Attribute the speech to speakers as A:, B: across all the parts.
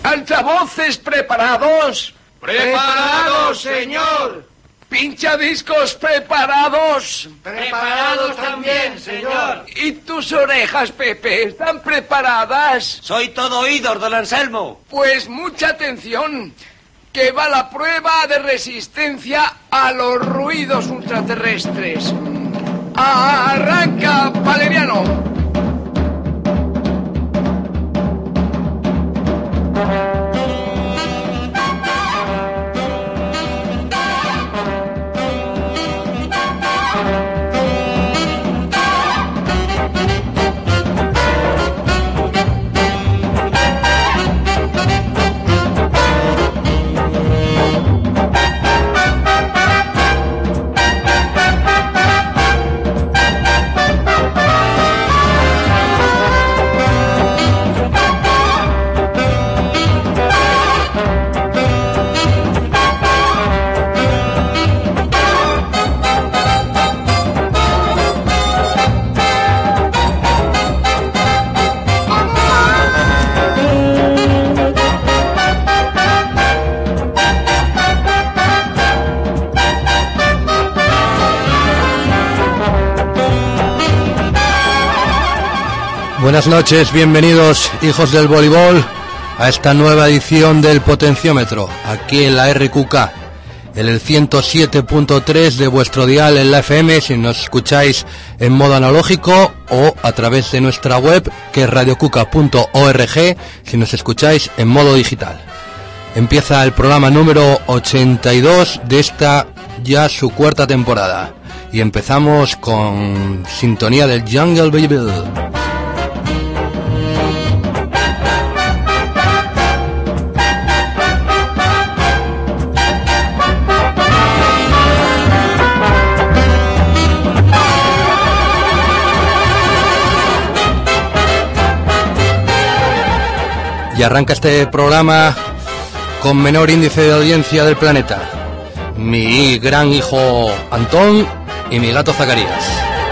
A: ¿Altavoces preparados?
B: ¡Preparados, señor!
A: ¿Pinchadiscos preparados?
B: ¡Preparados también, señor!
A: ¿Y tus orejas, Pepe, están preparadas?
B: Soy todo oídos, don Anselmo.
A: Pues mucha atención, que va la prueba de resistencia a los ruidos ultraterrestres. ¡Arranca, Valeriano!
C: Buenas noches, bienvenidos hijos del voleibol a esta nueva edición del Potenciómetro, aquí en la RQK, en el 107.3 de vuestro dial en la FM, si nos escucháis en modo analógico o a través de nuestra web, que es radiocuca.org, si nos escucháis en modo digital. Empieza el programa número 82 de esta ya su cuarta temporada, y empezamos con sintonía del Jungle Baby. Y arranca este programa con menor índice de audiencia del planeta. Mi gran hijo Antón y mi gato Zacarías.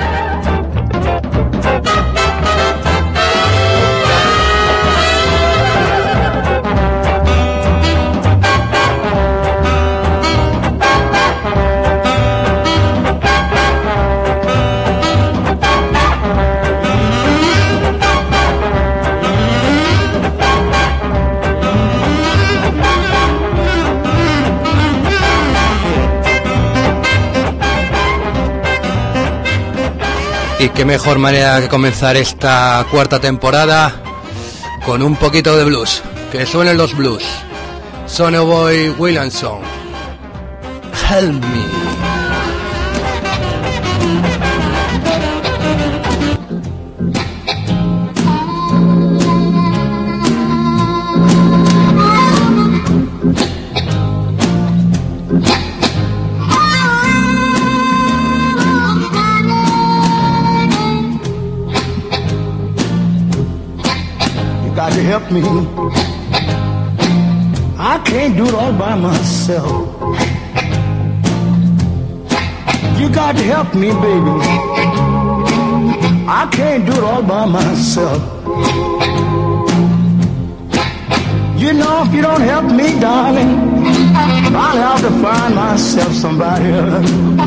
C: Y qué mejor manera que comenzar esta cuarta temporada con un poquito de blues. Que suenen los blues. Sonny Boy Williamson. Help me.
D: Help me. I can't do it all by myself. You got to help me, baby. I can't do it all by myself. You know, if you don't help me, darling, I'll have to find myself somebody else.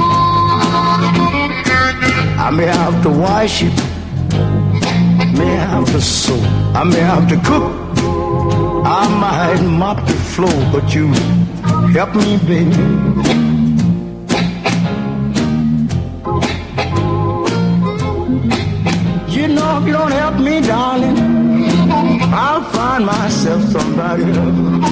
D: I may have to wash it, may have to sew, I may have to cook, I might mop the floor, but you help me, baby. You know, if you don't help me, darling, I'll find myself somebody else.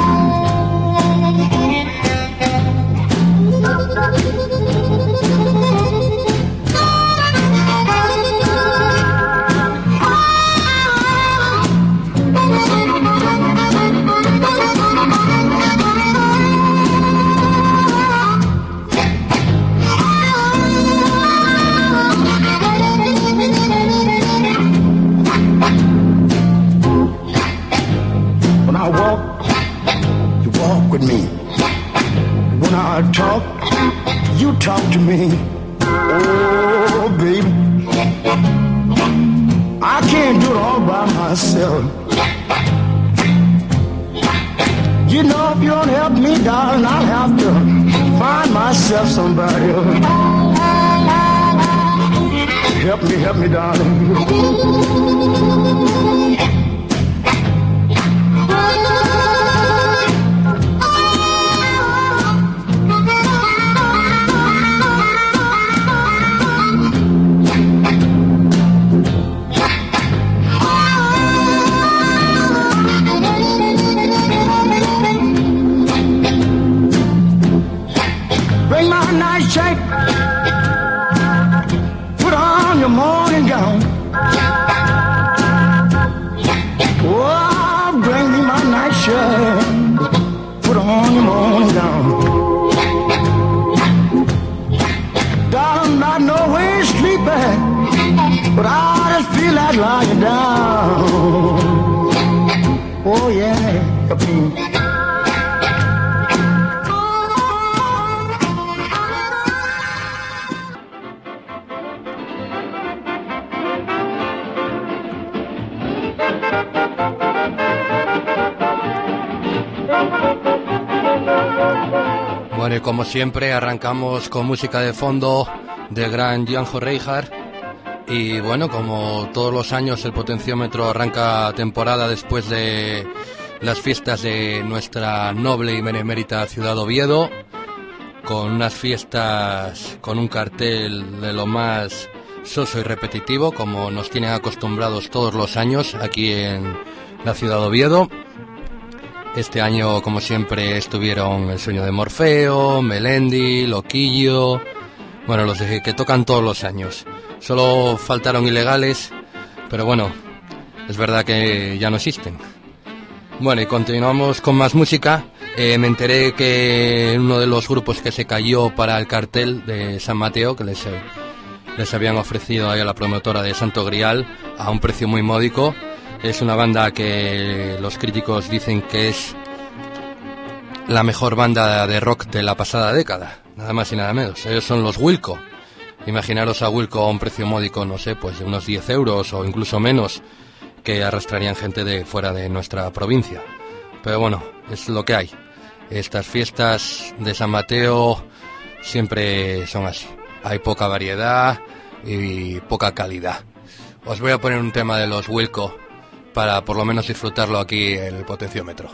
D: Talk, you talk to me. Oh, baby, I can't do it all by myself. You know, if you don't help me, darling, I'll have to find myself somebody else. Help me, darling. Bring my nice shape. Put on your morning gown. Oh, bring me my nice shirt. Put on your morning gown. Darling, I know where you're sleeping, but I just feel like lying down. Oh yeah, help me.
C: Bueno, y como siempre arrancamos con música de fondo del gran Django Reinhardt. Y bueno, como todos los años el potenciómetro arranca temporada después de las fiestas de nuestra noble y benemérita ciudad Oviedo, con unas fiestas con un cartel de lo más soso y repetitivo, como nos tienen acostumbrados todos los años aquí en la ciudad Oviedo. Este año, como siempre, estuvieron El sueño de Morfeo, Melendi, Loquillo, bueno, los que tocan todos los años. Solo faltaron Ilegales, pero bueno, es verdad que ya no existen. Bueno, y continuamos con más música. Me enteré que uno de los grupos que se cayó para el cartel de San Mateo, que les habían ofrecido ahí a la promotora de Santo Grial a un precio muy módico. Es una banda que los críticos dicen que es la mejor banda de rock de la pasada década, nada más y nada menos. Ellos son los Wilco. Imaginaros a Wilco a un precio módico, no sé, pues de unos 10 euros o incluso menos, que arrastrarían gente de fuera de nuestra provincia. Pero bueno, es lo que hay. Estas fiestas de San Mateo siempre son así. Hay poca variedad y poca calidad. Os voy a poner un tema de los Wilco para por lo menos disfrutarlo aquí en el potenciómetro.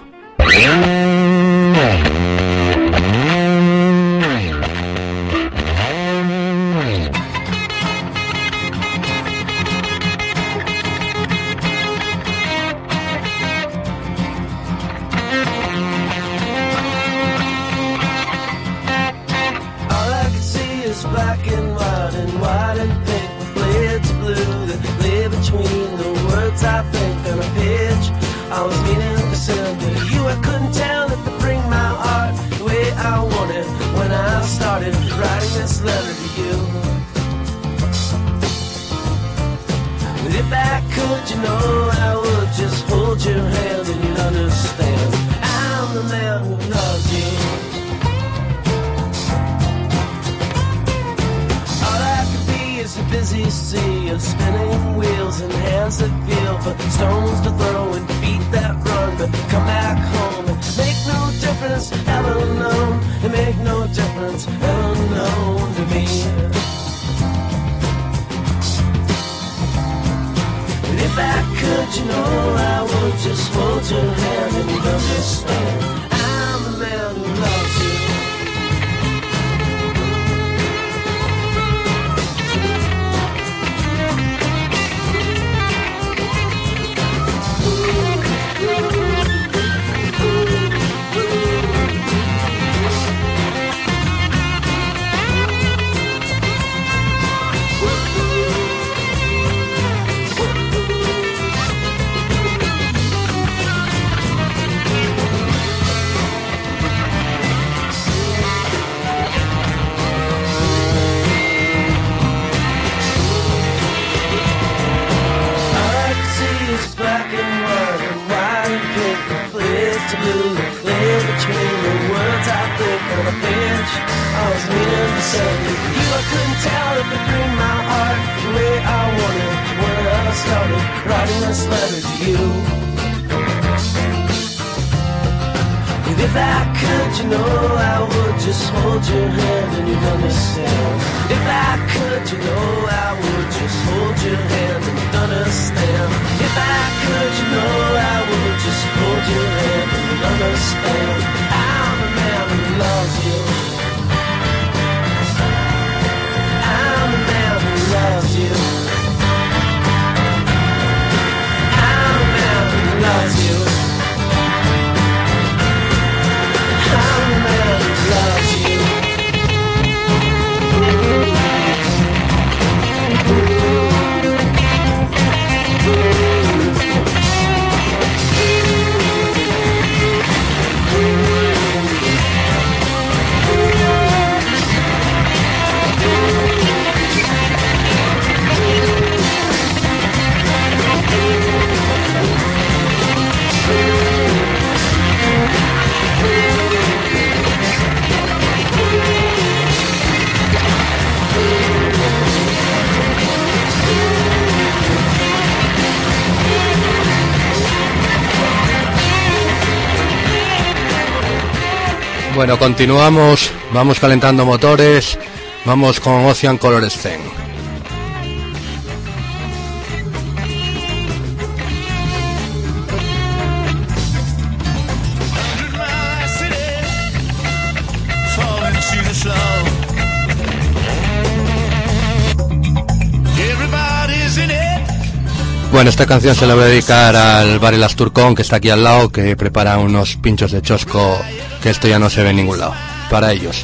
E: Black and white and pink with blades of blue that lay between the words I think on a page. I was meaning to send to you. I couldn't tell it to bring my art the way I wanted when I started writing this letter to you. But if I could, you know, I would just hold your hand and you'd understand. I'm the man who loves you. It's a busy sea of spinning wheels and hands that feel for stones to throw and feet that run, but come back home and make no difference ever known. It make no difference ever known to me. But if I could, you know, I would just hold your hand and you'd understand. I'm the man who loves you. If I could, you know I would just hold your hand and you'd understand. If I could, you know I would just hold your hand and you'd understand. If I could, you know I would just hold your hand and you'd understand. I'm a man who loves you. I'm a man who loves you. I'm a man who loves you. I'm a man who loves you.
C: Bueno, continuamos, vamos calentando motores, vamos con Ocean Colorescent. Bueno, esta canción se la voy a dedicar al bar El Asturcón, que está aquí al lado, que prepara unos pinchos de chosco que esto ya no se ve en ningún lado. Para ellos.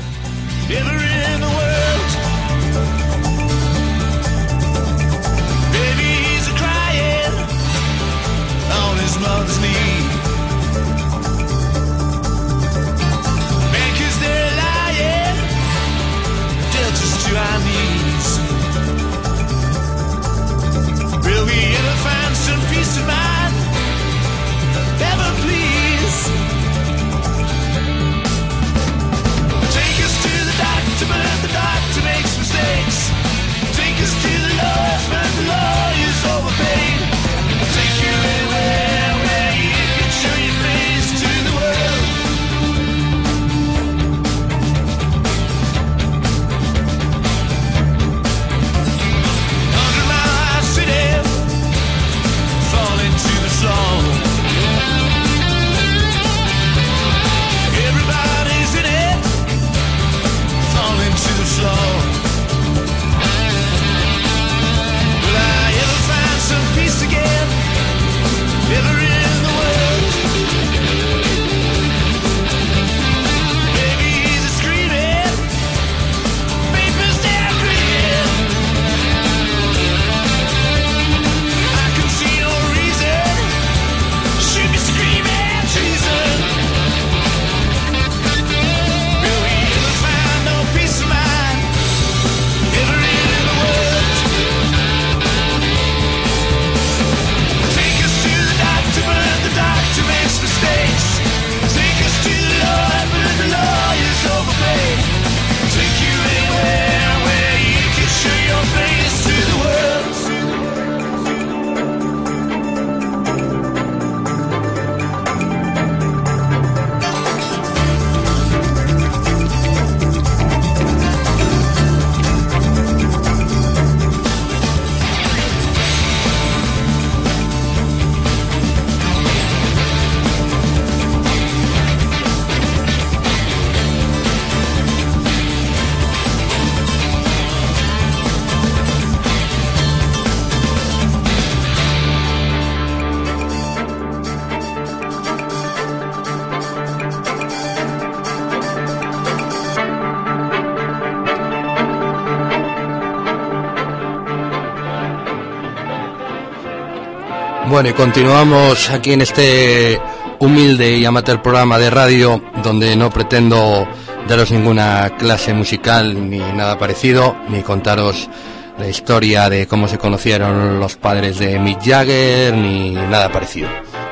C: Bueno, y continuamos aquí en este humilde y amateur programa de radio, donde no pretendo daros ninguna clase musical ni nada parecido, ni contaros la historia de cómo se conocieron los padres de Mick Jagger, ni nada parecido.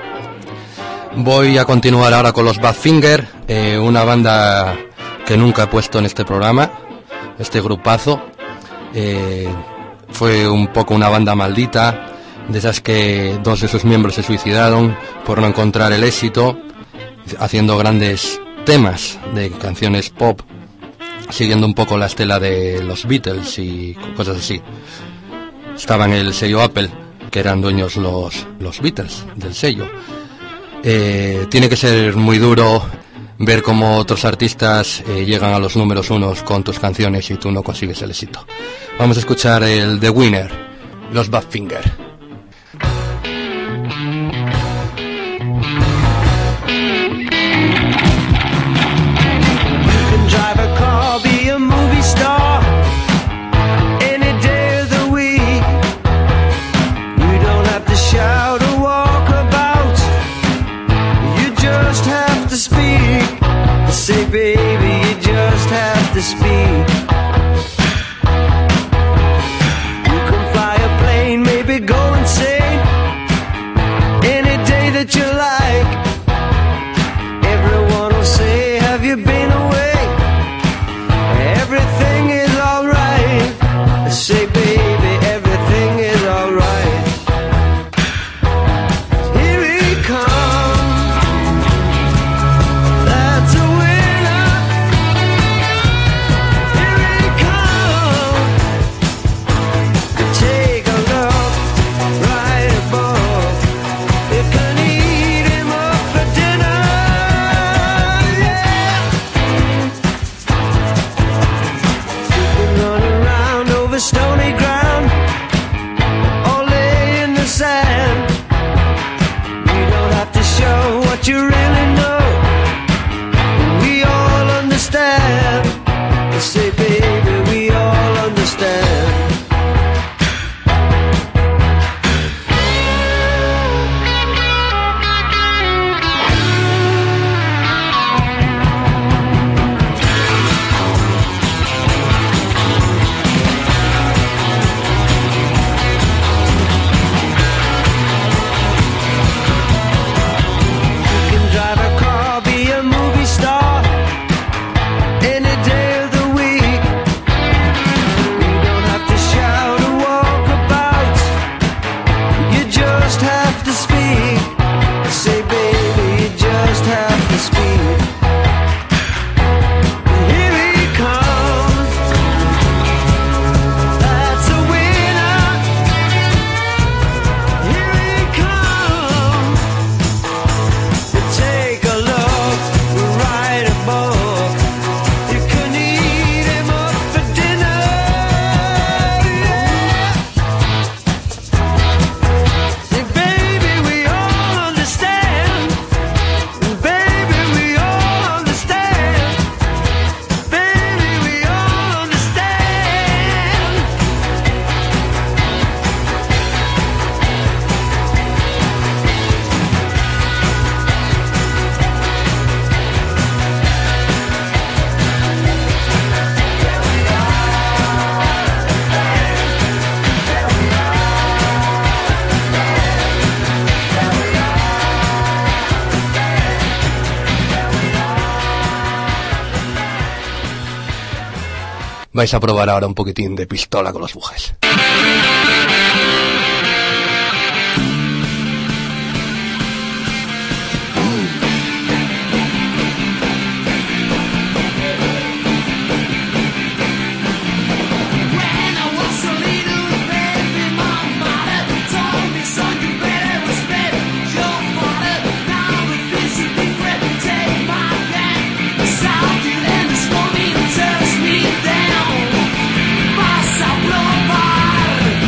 C: Voy a continuar ahora con los Badfinger, una banda que nunca he puesto en este programa, este grupazo. Fue un poco una banda maldita, de esas que dos de sus miembros se suicidaron por no encontrar el éxito, haciendo grandes temas de canciones pop, siguiendo un poco la estela de los Beatles y cosas así. Estaba en el sello Apple, que eran dueños los Beatles del sello. Tiene que ser muy duro ver cómo otros artistas llegan a los números unos con tus canciones y tú no consigues el éxito. Vamos a escuchar el The Winner, los Badfinger.
E: Say, baby, you just have to speak. You can fly a plane, maybe go insane. Any day that you like. Everyone will say, have you been away? Everything is alright. Say, baby, everything is alright. Here he comes. That's a stony ground, or lay in the sand. You don't have to show what you really know. We all understand. Say, baby, we all understand.
C: Vais a probar ahora un poquitín de Pistola con los Bujes.
F: Pasa a probar.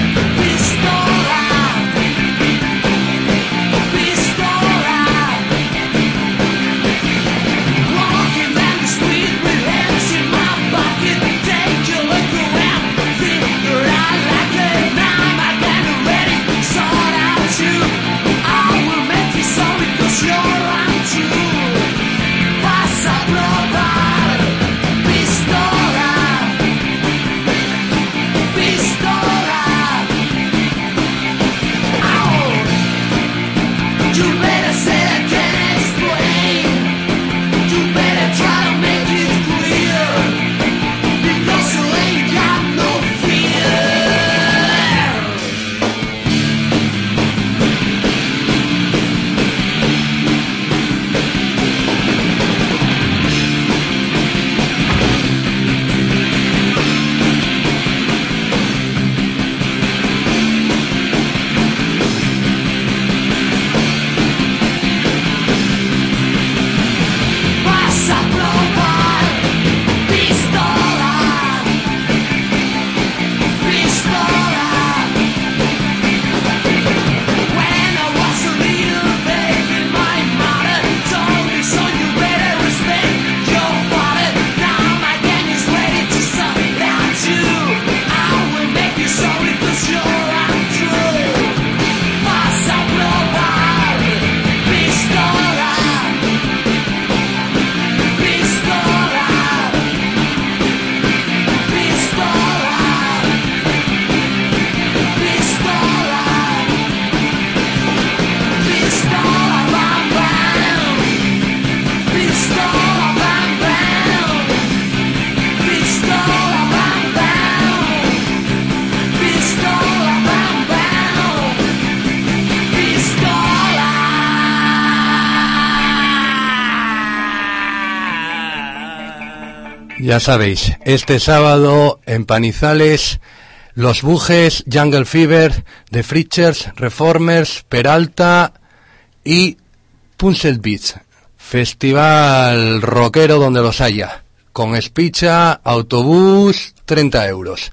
C: Ya sabéis, este sábado en Panizales, Los Bujes, Jungle Fever, The Freachers, Reformers, Peralta y Punset Beats. Festival rockero donde los haya. Con espicha, autobús, 30 euros.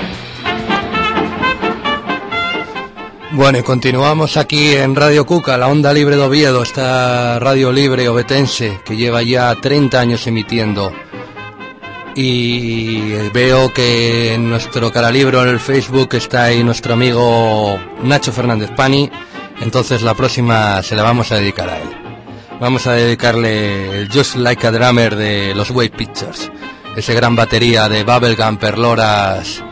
C: Bueno, y continuamos aquí en Radio Cuca, la onda libre de Oviedo, esta radio libre ovetense que lleva ya 30 años emitiendo. Y veo que en nuestro Caralibro en el Facebook está ahí nuestro amigo Nacho Fernández Pani, entonces la próxima se la vamos a dedicar a él. Vamos a dedicarle el Just Like a Drummer de los Weight Pictures, ese gran batería de Bubblegum Perloras.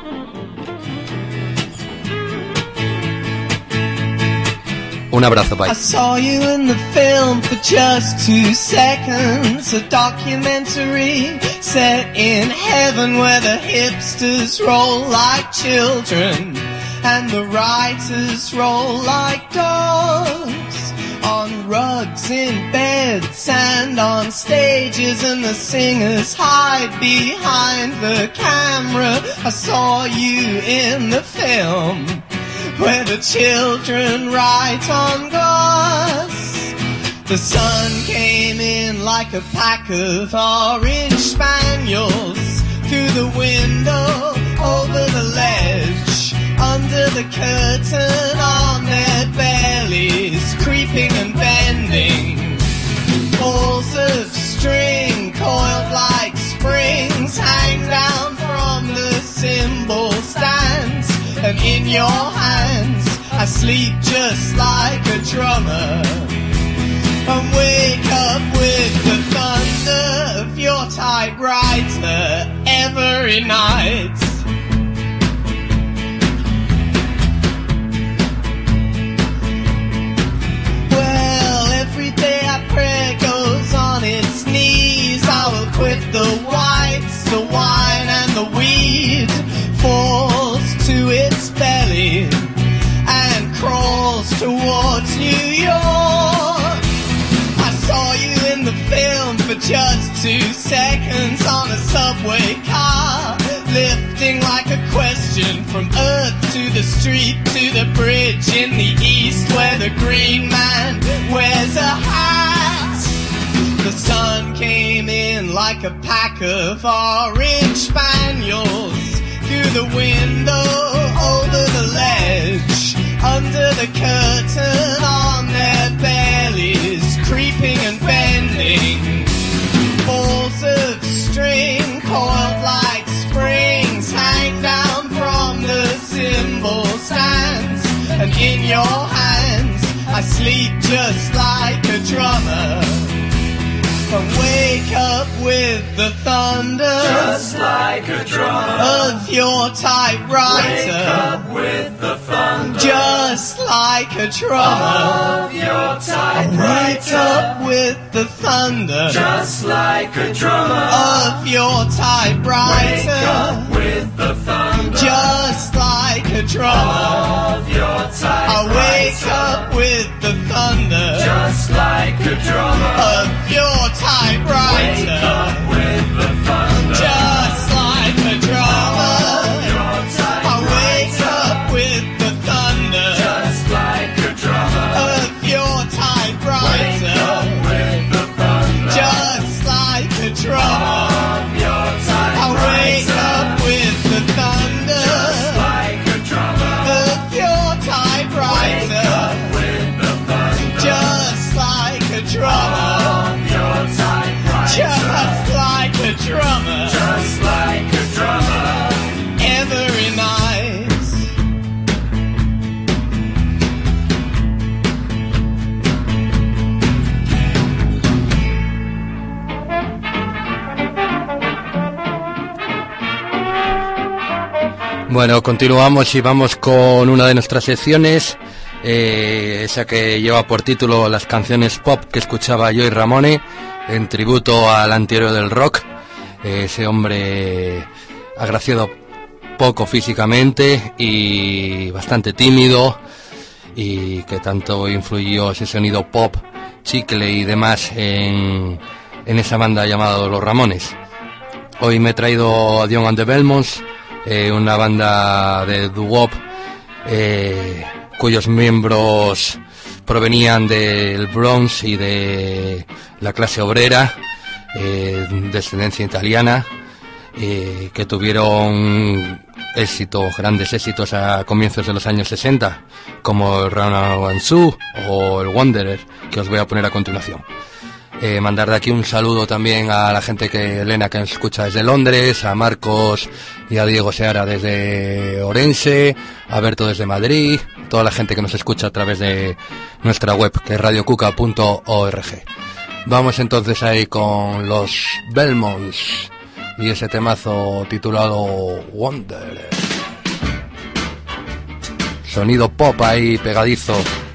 C: Un abrazo, bye.
F: I saw you in the film for just 2 seconds. A documentary set in heaven where the hipsters roll like children and the writers roll like dogs. On rugs, in beds and on stages, and the singers hide behind the camera. I saw you in the film where the children write on glass. The sun came in like a pack of orange spaniels through the window, over the ledge, under the curtain, on their bellies, creeping and bending. Balls of string coiled like springs hang down from the cymbal stands. And in your hands, I sleep just like a drummer, and wake up with the thunder of your typewriter every night. Well, every day our prayer goes on its knees. I will quit the whites, the wine and the weed. Falls to its belly and crawls towards New York. I saw you in the film for just 2 seconds on a subway car, lifting like a question from earth to the street, to the bridge in the east where the green man wears a hat. The sun came in like a pack of orange spaniels through the window, over the ledge, under the curtain, on their bellies, creeping and bending. Balls of string coiled like springs hang down from the cymbal stands. And in your hands, I sleep just like a drummer, and wake up with the thunder,
E: Just like a drummer,
F: of your typewriter.
E: wake up with the thunder,
F: Just like a drummer,
E: of your
F: wake
E: typewriter.
F: up with the thunder,
E: Just like a drummer,
F: of your
E: wake
F: typewriter.
E: up with the thunder,
F: Just like a drummer,
E: of your
F: I wake
E: typewriter.
F: up with the thunder,
E: Just like a drummer,
F: of your
E: wake
F: typewriter.
E: up with the thunder,
F: Just like a drummer,
E: your
F: I wake up with the thunder,
E: just like a drummer,
F: of your typewriter.
E: with the thunder,
F: Just like a drummer,
E: of your
F: I wake up with the thunder,
E: like a drummer,
F: of your typewriter.
E: with the thunder,
F: Just like a drummer,
E: your typewriter,
F: just like a drummer,
E: just like a drummer.
F: every night.
C: Bueno, continuamos y vamos con una de nuestras secciones, esa que lleva por título las canciones pop que escuchaba Joey Ramone, en tributo al antihéroe del rock, ese hombre agraciado poco físicamente y bastante tímido, y que tanto influyó ese sonido pop, chicle y demás en esa banda llamada Los Ramones. Hoy me he traído a Dion and the Belmonts, una banda de doo-wop cuyos miembros provenían del Bronx y de la clase obrera, descendencia italiana, que tuvieron grandes éxitos a comienzos de los años 60, como el Run and Sue o el Wanderer, que os voy a poner a continuación. Mandar de aquí un saludo también a la gente Elena que nos escucha desde Londres, a Marcos y a Diego Seara desde Orense, a Berto desde Madrid, toda la gente que nos escucha a través de nuestra web, que es radiocuca.org. Vamos entonces ahí con los Belmonts y ese temazo titulado Wonder. Sonido pop ahí pegadizo.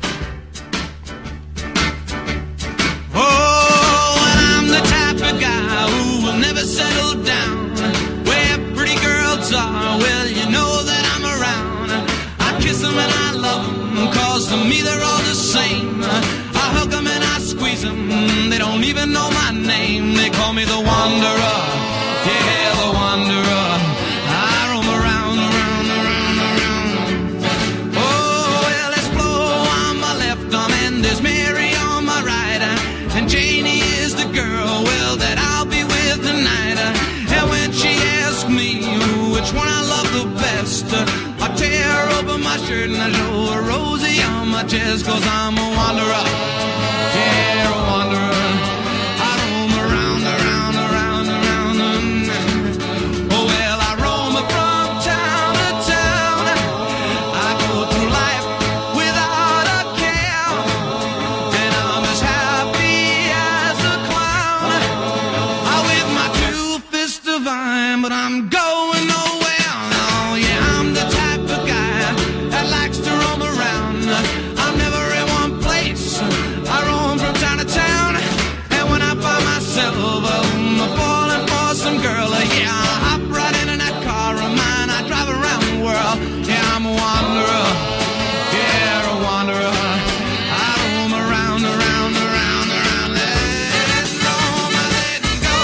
G: They don't even know my name. They call me the Wanderer. Yeah, the Wanderer. I roam around, around, around, around. Oh, well, there's Flo on my left arm and there's Mary on my right. And Janie is the girl, well, that I'll be with tonight. And when she asks me which one I love the best, I tear open my shirt and I show her Rosie on my chest, 'cause I'm a wanderer. Yeah, a wanderer. I roam around, around, around, around. Oh, well, I roam from town to town. I go through life without a care. And I'm as happy as a clown. I with my two fists divine, but I'm going nowhere. Oh, yeah, I'm the type of guy that likes to roam around. I'm never in one place. I roam from town to town, and when I find myself falling for some girl, yeah, I hop right in that car of mine. I drive around the world. Yeah, I'm a wanderer. Yeah, a wanderer. I roam around, around, around, around. Let it roam, let it go.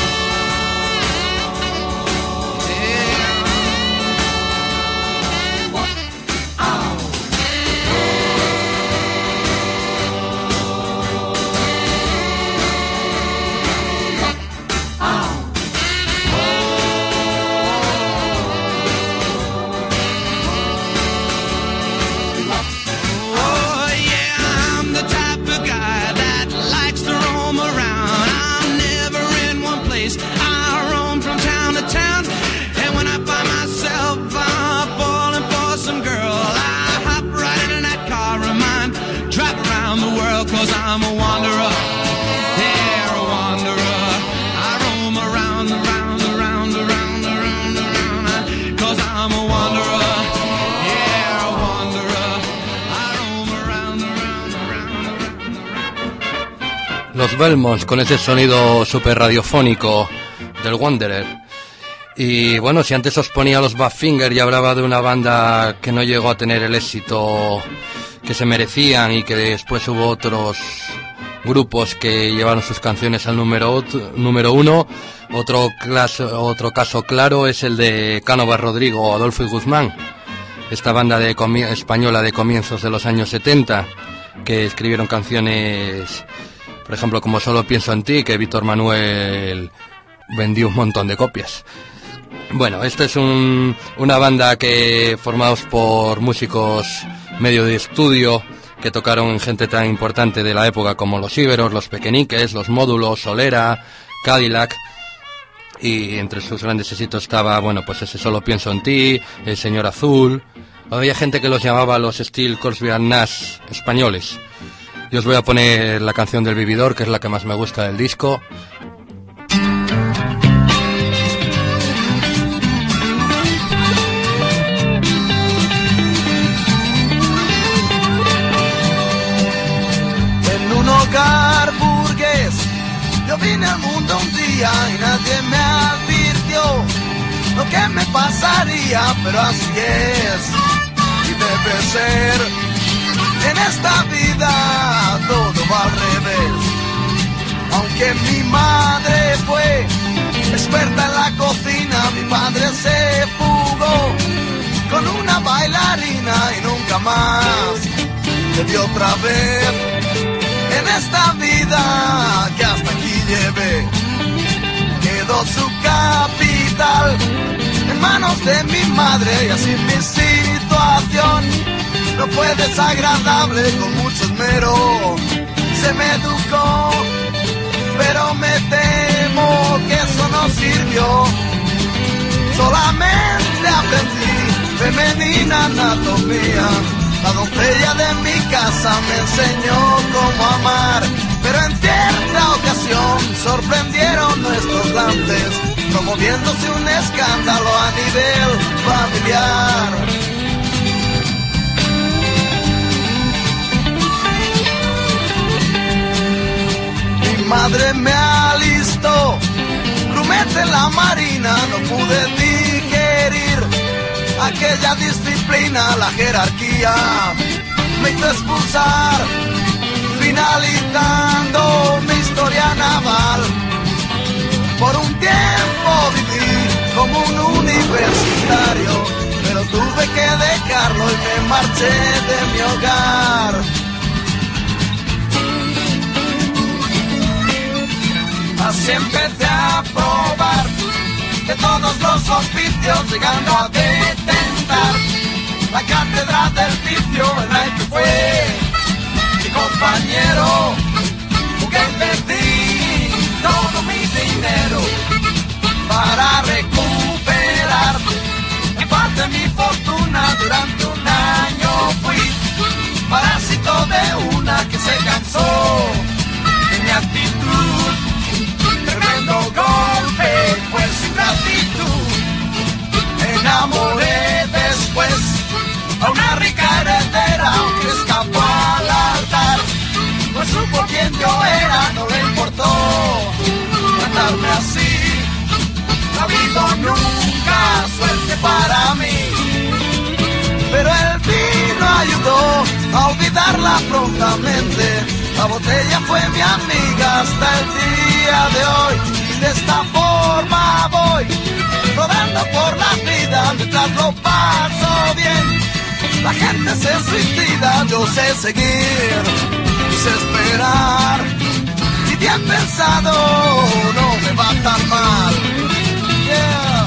G: Yeah. Oh, yeah, I'm the type of guy that likes to roam around. I'm never in one place. I roam from town to town. And when I find myself falling for some girl, I hop right in that car of mine, drive around the world, 'cause I'm a wanderer. Yeah, a wanderer. I roam around, around, around, around, around, around, 'cause I'm a wanderer. Yeah, a wanderer. I roam around, around, around, around.
C: Los Belmonts con ese sonido super radiofónico del Wanderer. Y bueno, si antes os ponía los Badfinger y hablaba de una banda que no llegó a tener el éxito que se merecían y que después hubo otros grupos que llevaron sus canciones al número uno, otro caso claro es el de Cánovas Rodrigo, Adolfo y Guzmán, esta banda española de comienzos de los años 70, que escribieron canciones, por ejemplo, como Solo pienso en ti, que Víctor Manuel vendió un montón de copias. Bueno, esta es una banda que formados por músicos medio de estudio que tocaron gente tan importante de la época como Los Íberos, Los Pequeñiques, Los Módulos, Solera, Cadillac, y entre sus grandes éxitos estaba, bueno, pues ese Solo pienso en ti, El Señor Azul. Había gente que los llamaba los Steel Crosby and Nash españoles. Yo os voy a poner la canción del Vividor, que es la que más me gusta del disco.
H: Hogar burgués, yo vine al mundo un día y nadie me advirtió lo que me pasaría, pero así es y debe ser. En esta vida todo va al revés. Aunque mi madre fue experta en la con una bailarina y nunca más te vi otra vez en esta vida que hasta aquí llevé. Quedó su capital en manos de mi madre y así mi situación no fue desagradable. Con mucho esmero se me educó, pero me temo que eso no sirvió. Solamente aprendí femenina anatomía. La doncella de mi casa me enseñó cómo amar, pero en cierta ocasión sorprendieron nuestros lances, promoviéndose un escándalo a nivel familiar. Mi madre me alistó, grumete en la marina, no pude digerir aquella disciplina, la jerarquía me hizo expulsar, finalizando mi historia naval. Por un tiempo viví como un universitario, pero tuve que dejarlo y me marché de mi hogar. Así empecé a probar de todos los oficios, llegando a detentar la cátedra del vicio. En la que fue mi compañero, porque perdí todo mi dinero para recuperar en parte mi fortuna. Durante un año fui parásito de una que se cansó de mi actitud. Tremendo golpe, pues sin gratitud enamoré después a una rica heredera que escapó al altar, pues supo quién yo era, no le importó tratarme así. No ha habido nunca suerte para mí, pero el vino ayudó a olvidarla prontamente. La botella fue mi amiga hasta el día de hoy, y de esta forma voy rodando por la vida mientras lo paso bien. La gente se suicida, yo sé seguir, sé esperar, y bien pensado no me va tan mal. Yeah.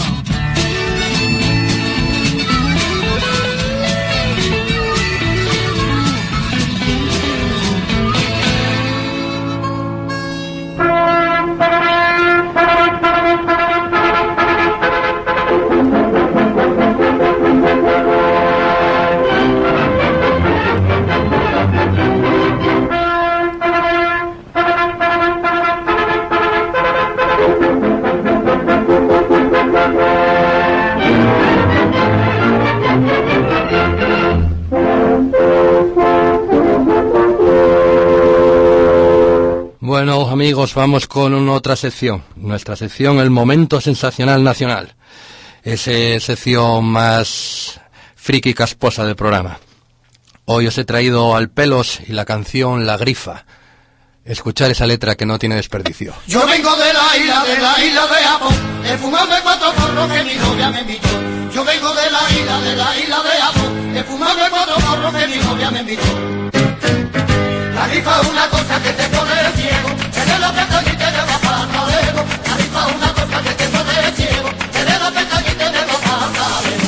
C: Bueno, amigos, vamos con otra sección. Nuestra sección, el momento sensacional nacional. Esa sección más friki casposa del programa. Hoy os he traído al Pelos y la canción La Grifa. Escuchar esa letra que no tiene desperdicio.
I: Yo vengo de la isla de Japón, de fumarme 4 porros que mi novia me invitó. Yo vengo de la isla de Japón, de fumarme 4 porros que mi novia me invitó. La rifa es una cosa que te pone ciego, que de la pestaña y te lleva para luego. La rifa es una cosa que te pone ciego, que de la pestaña y te lleva para luego.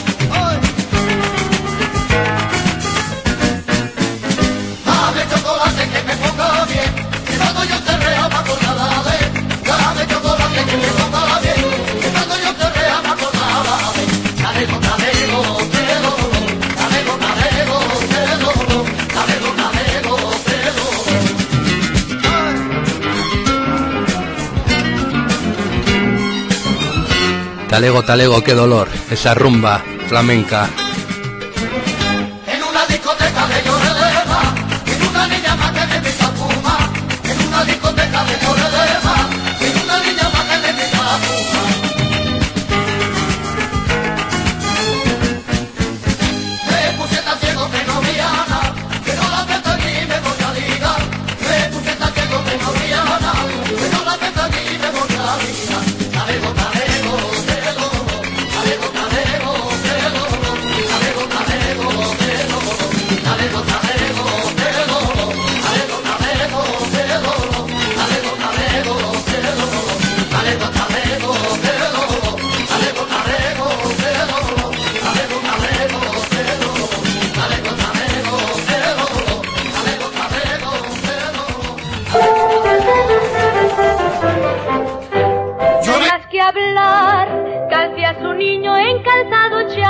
I: Dame chocolate que me ponga bien, que cuando yo te rea pa' con nada de. Dame chocolate que me ponga bien, que cuando yo te rea pa' con nada de. Talego, talego, talego, talego, talego, talego, talego, talego.
C: Talego, talego, qué dolor, esa rumba flamenca.
I: En una discoteca de Llorelema, en una niña más que me invita a fumar. En una discoteca de Llorelema, en una niña más que me invita a fumar. Me puse tan ciego que no veía nada, que no la pesta ni me voy a ligar. Me puse tan ciego que no veía nada, que no la pesta ni me voy a ligar. Talego, talego, talego, talego, talego, talego,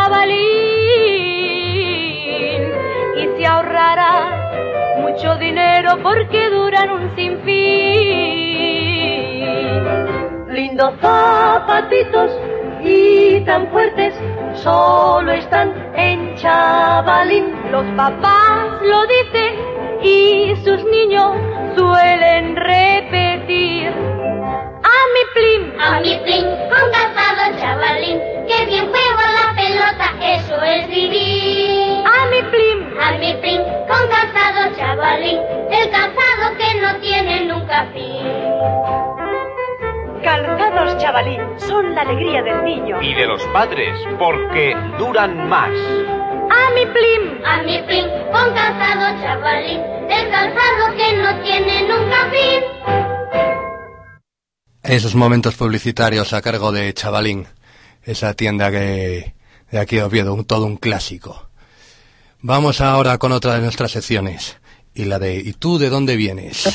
J: chavalín y se ahorrará mucho dinero porque duran un sinfín. Lindos zapatitos y tan fuertes solo están en Chavalín. Los papás lo dicen y sus niños suelen repetir: a mi plin, con calzado Chavalín, que bien juego la pelota, eso es vivir. A mi plin, con calzado Chavalín, el calzado que no tiene nunca fin.
K: Calzados Chavalín son la alegría del niño
L: y de los padres, porque duran más.
J: A mi plin, con calzado Chavalín, el calzado que no tiene nunca fin.
C: Esos momentos publicitarios a cargo de Chavalín, esa tienda que de aquí de Oviedo, todo un clásico. Vamos ahora con otra de nuestras secciones, y la de ¿y tú de dónde vienes?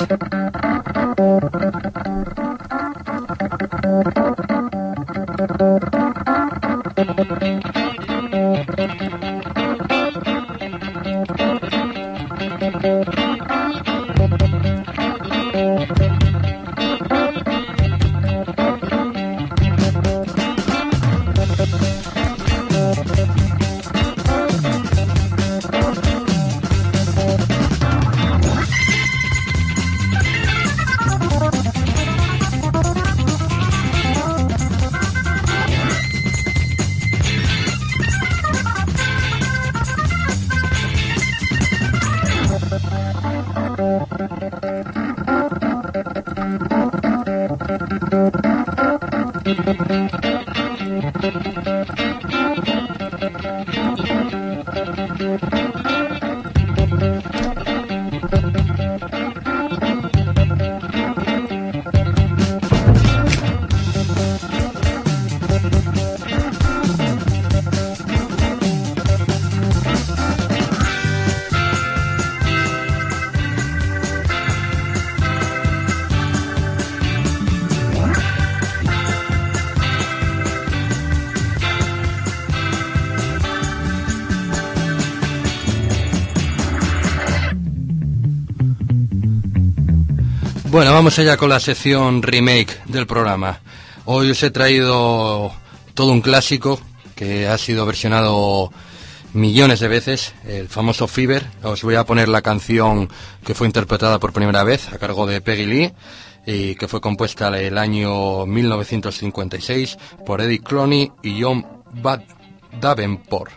C: Bueno, vamos allá con la sección remake del programa. Hoy os he traído todo un clásico que ha sido versionado millones de veces, el famoso Fever. Os voy a poner la canción que fue interpretada por primera vez a cargo de Peggy Lee y que fue compuesta el año 1956 por Eddie Cloney y John Davenport.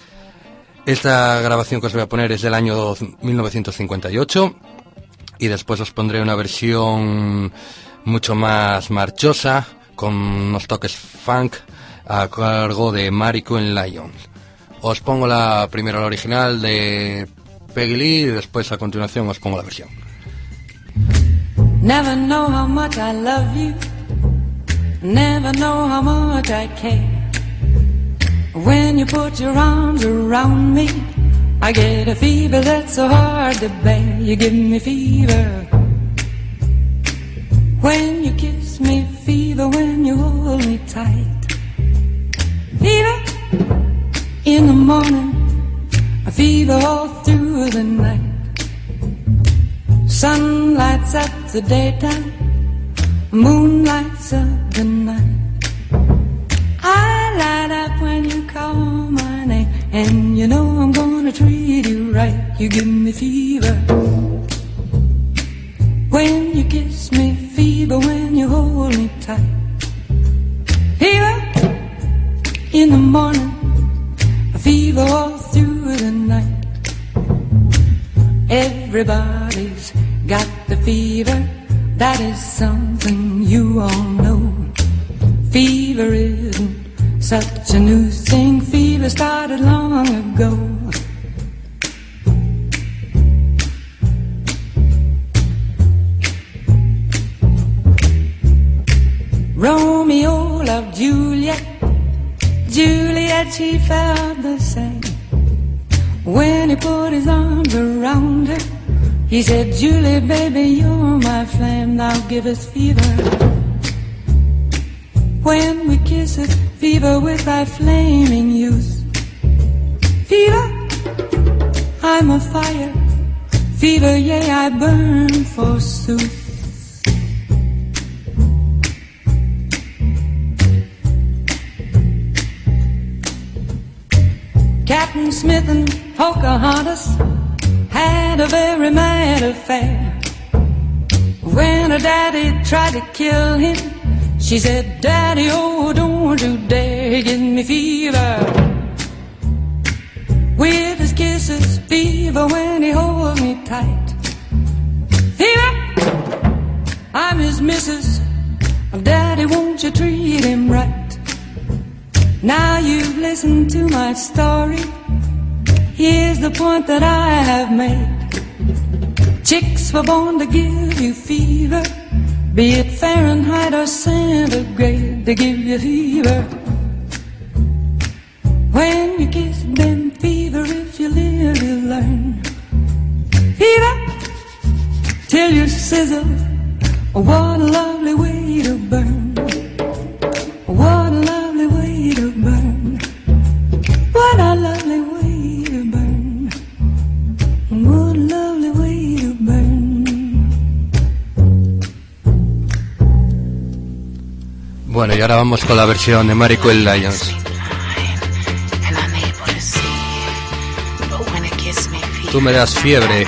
C: Esta grabación que os voy a poner es del año 1958. Y después os pondré una versión mucho más marchosa, con unos toques funk, a cargo de Mary Queen Lyons. Os pongo primero la original de Peggy Lee y después a continuación os pongo la versión.
M: Never know how much I love you, never know how much I care. When you put your arms around me, I get a fever that's so hard to bear. You give me fever when you kiss me, fever when you hold me tight. Fever in the morning, a fever all through the night. Sun lights up the daytime, moon lights up the night. I light up when you call my name, and you know I'm gonna treat you right. You give me fever when you kiss me, fever when you hold me tight. Fever in the morning, a fever all through the night. Everybody's got the fever, that is something you all know. Fever isn't such a new thing, fever started long ago. Romeo loved Juliet, Juliet she felt the same. When he put his arms around her, he said, Julie baby you're my flame, now give us fever. When we kiss it, fever with our flaming youth. Fever, I'm a fire. Fever, yeah, I burn forsooth. Captain Smith and Pocahontas had a very mad affair. When her daddy tried to kill him, she said, Daddy, oh, don't you dare give me fever. With his kisses, fever when he holds me tight. Fever, I'm his missus. Daddy, won't you treat him right? Now you've listened to my story. Here's the point that I have made. Chicks were born to give you fever, be it Fahrenheit or centigrade. They give you fever when you kiss them. Fever if you live, you learn. Fever till you sizzle. What a lovely way to burn. What a lovely way to burn. What a lovely way to burn. What a lovely way to burn.
C: Bueno, y ahora vamos con la versión de Miracle Lions. Tú me das fiebre.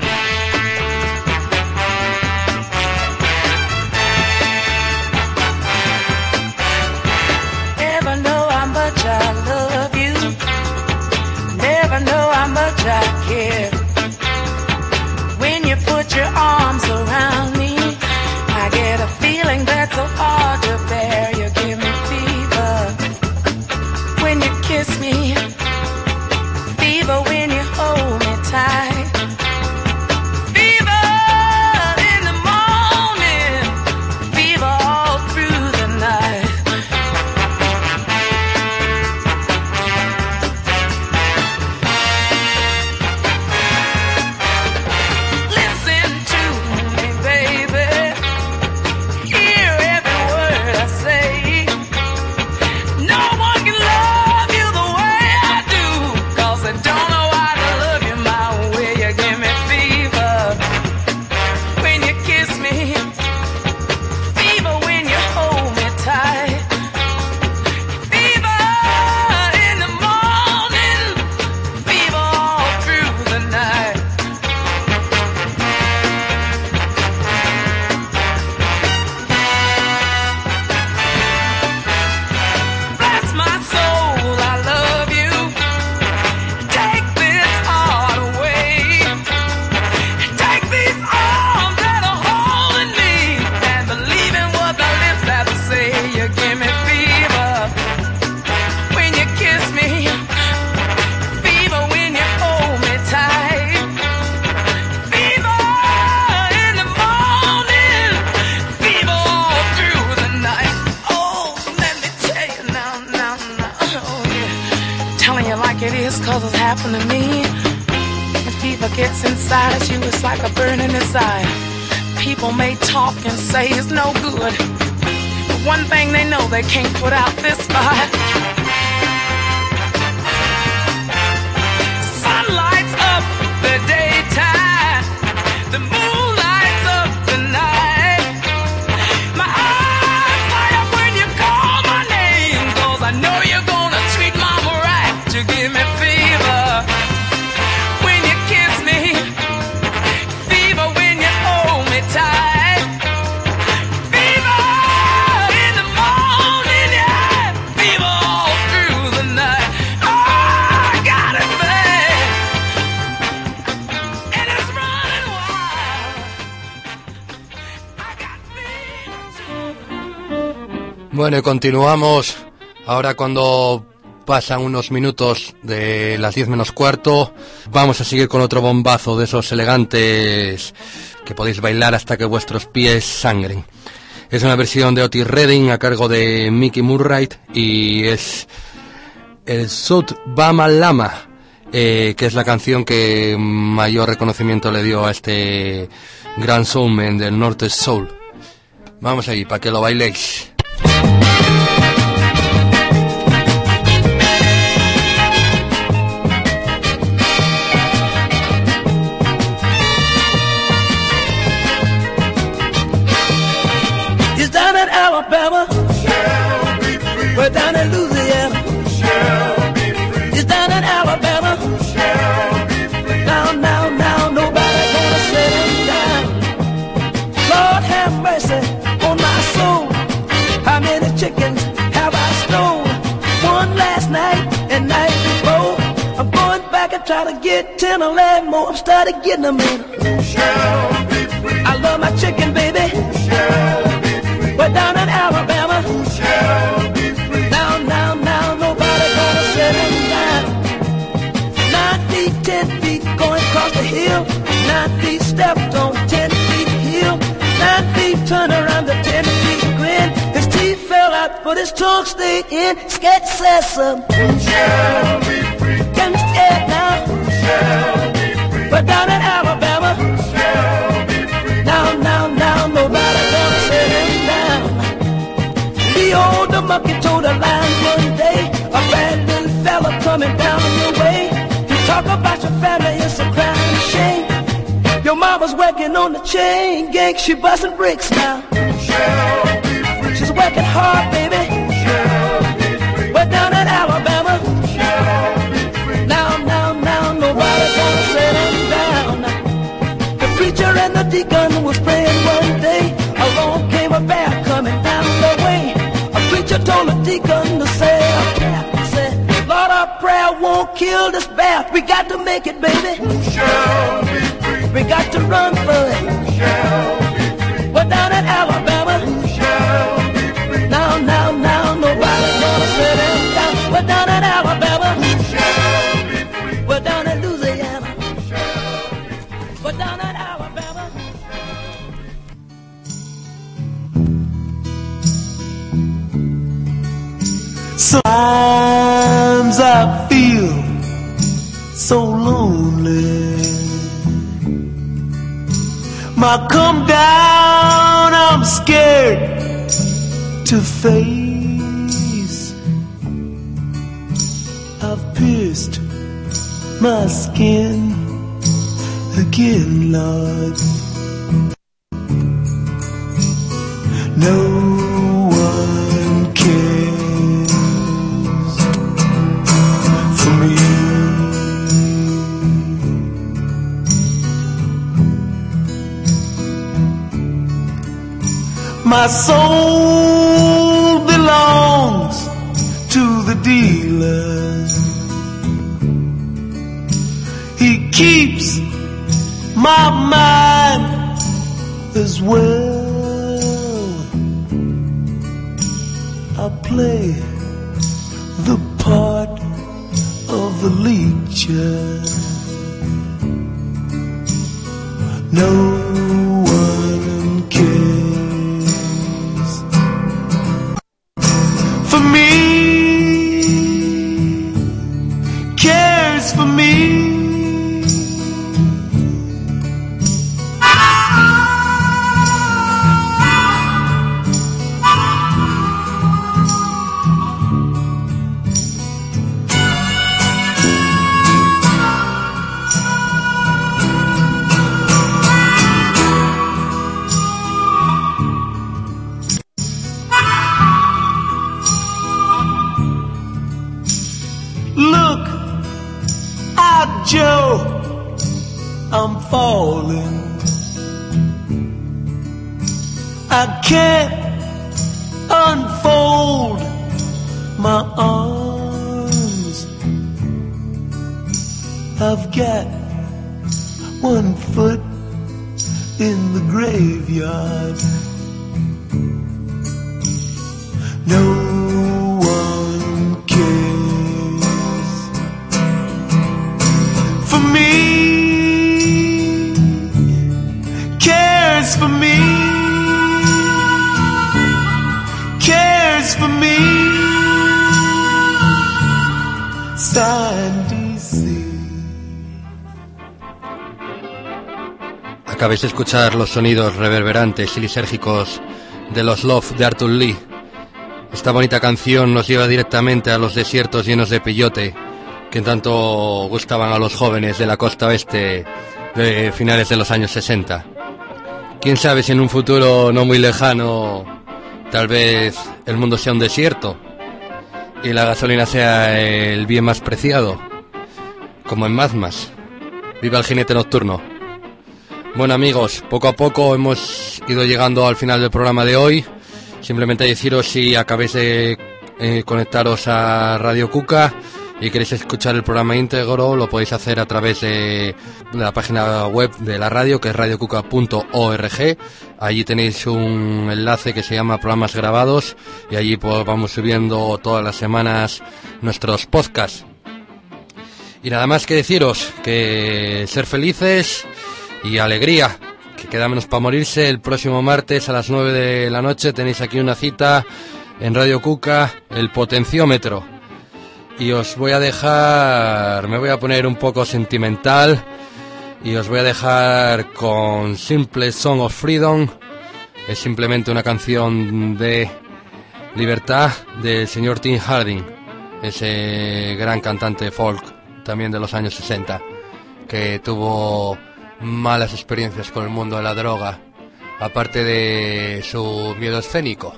N: People may talk and say it's no good, but one thing they know, they can't put out this fire. Sun lights up the daytime, the moon lights up the night. My eyes light up when you call my name, 'cause I know you're gonna treat mama right. You give me fever when you kiss me, fever when you hold me tight, fever in the morning, yeah, fever all through the night. Oh, I got it bad, and it's running wild. I got fever.
C: Bueno, y continuamos ahora cuando pasan unos minutos de las 10 menos cuarto. Vamos a seguir con otro bombazo de esos elegantes que podéis bailar hasta que vuestros pies sangren. Es una versión de Otis Redding a cargo de Mickey Murray y es el South Bama Lama, que es la canción que mayor reconocimiento le dio a este gran soulman del norte soul. Vamos ahí, para que lo bailéis.
H: Alabama. We're down in Louisiana. It's down in Alabama. Now, nobody gonna set him down. Lord have mercy on my soul. How many chickens have I stole? One last night and night before. I'm going back and try to get 10 or 11 more. I'm started getting them in. I love my chicken, baby. We're down in Alabama. Now, nobody gonna set him down. 9 feet, 10 feet, going across the hill. 9 feet stepped on 10 feet hill. 9 feet turn around the 10 feet grin. His teeth fell out, but his tongue stayed in. Scared says something. Can you scared now? But down in Alabama. Now, nobody gonna set him down. Behold, the monkey told a lion one day, a bad little fella coming down your way. You talk about your family, it's a crime and shame. Your mama's working on the chain gang, she busting bricks now. She's working hard, baby. We're down in Alabama. Now, nobody gonna set him down. The preacher and the deacon was praying one day. Along came a bear coming down the way. A preacher told the deacon to say a prayer. He said, Lord, our prayer won't kill this bear. We got to make it, baby. We got to run for it. We're down in Alabama. Now, nobody gonna set him down. We're down in Alabama. We're down in Louisiana. We're down in Alabama.
O: Sometimes I feel so lonely. My come down, I'm scared to face. I've pierced my skin again, Lord. No one cares for me. My soul belongs to the dealer. He keeps my mind as well. I play the part of the leecher. No one cares for me, cares for me. Joe, I'm falling. I can't unfold my arms. I've got one foot in the graveyard. No one cares for me, cares for me, cares for me. Sign DC.
C: Acabáis de escuchar los sonidos reverberantes y lisérgicos de los Love de Arthur Lee. Esta bonita canción nos lleva directamente a los desiertos llenos de peyote que tanto gustaban a los jóvenes de la costa oeste de finales de los años 60. Quién sabe si en un futuro no muy lejano tal vez el mundo sea un desierto y la gasolina sea el bien más preciado, como en Mad Max. Viva el jinete nocturno. Bueno, amigos, poco a poco hemos ido llegando al final del programa de hoy. Simplemente deciros, si acabáis de conectaros a Radio Cuca y queréis escuchar el programa íntegro, lo podéis hacer a través de la página web de la radio, que es radiocuca.org. Allí tenéis un enlace que se llama Programas Grabados, y allí pues vamos subiendo todas las semanas nuestros podcasts. Y nada más que deciros que ser felices y alegría, que queda menos para morirse. El próximo martes a las 9 de la noche tenéis aquí una cita en Radio Cuca, el Potenciómetro. Y os voy a dejar, me voy a poner un poco sentimental, y os voy a dejar con Simple Song of Freedom. Es simplemente una canción de libertad del señor Tim Harding, ese gran cantante folk también de los años 60, que tuvo malas experiencias con el mundo de la droga, aparte de su miedo escénico.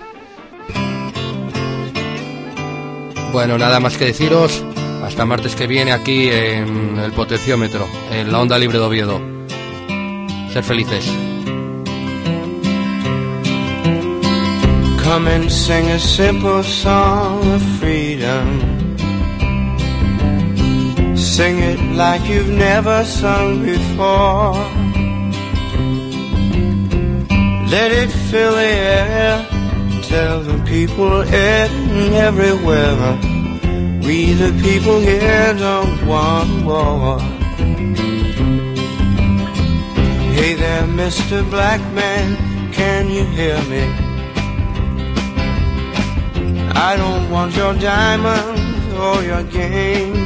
C: Bueno, nada más que deciros, hasta martes que viene aquí en el Potenciómetro, en la Onda Libre de Oviedo. Ser felices.
O: Come and sing a simple song of freedom. Sing it like you've never sung before. Let it fill the air. Tell the people everywhere, we the people here don't want war. Hey there, Mr. Black Man, can you hear me? I don't want your diamonds or your game.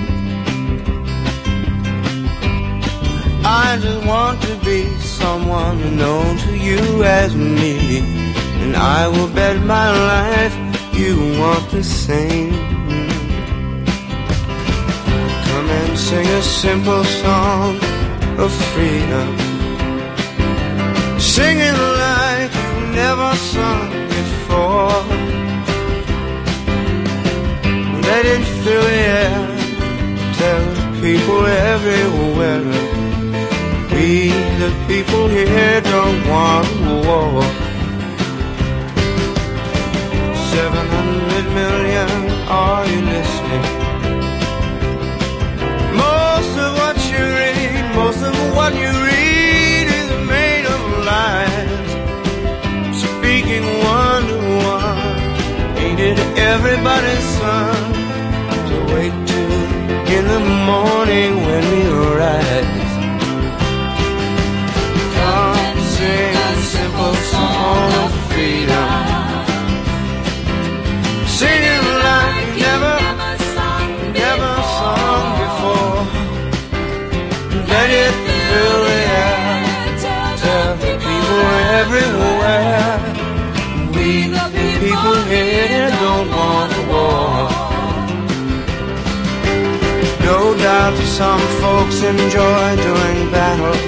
O: I just want to be someone known to you as me, and I will bet my life you want the same. Come and sing a simple song of freedom. Sing it like you've never sung before. Let it fill the air. Tell people everywhere, we the people here don't want war. 700 million, are you listening? Most of what you read, most of what you read is made of lies. Speaking one to one, ain't it everybody's son to wait till in the morning when we rise? Come sing a simple song of freedom. Sing it like you never sung before. Let it fill the air. Tell the people everywhere, we the people here don't want a war. No doubt some folks enjoy doing battle,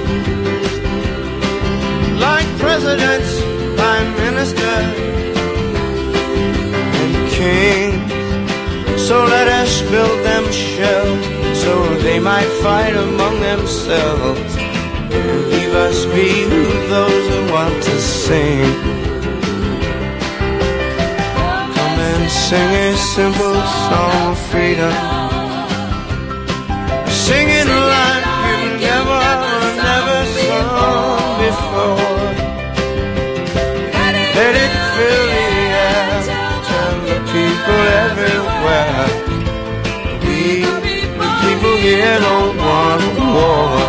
O: like presidents, prime ministers, kings. So let us build them shells, so they might fight among themselves, and leave us be those who want to sing. Come and sing a simple song of freedom. Sing it like you've never sung before. Let it fill the air. People everywhere, we the people here don't want war.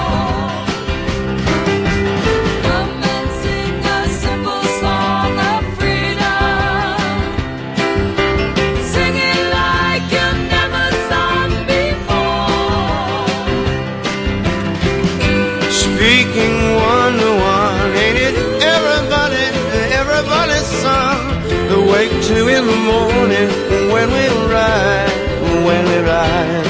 M: Come and sing a simple song of freedom. Sing it like you've never sung before.
O: Speaking one to one, ain't it everybody's son? The wake to in the morning when we rise,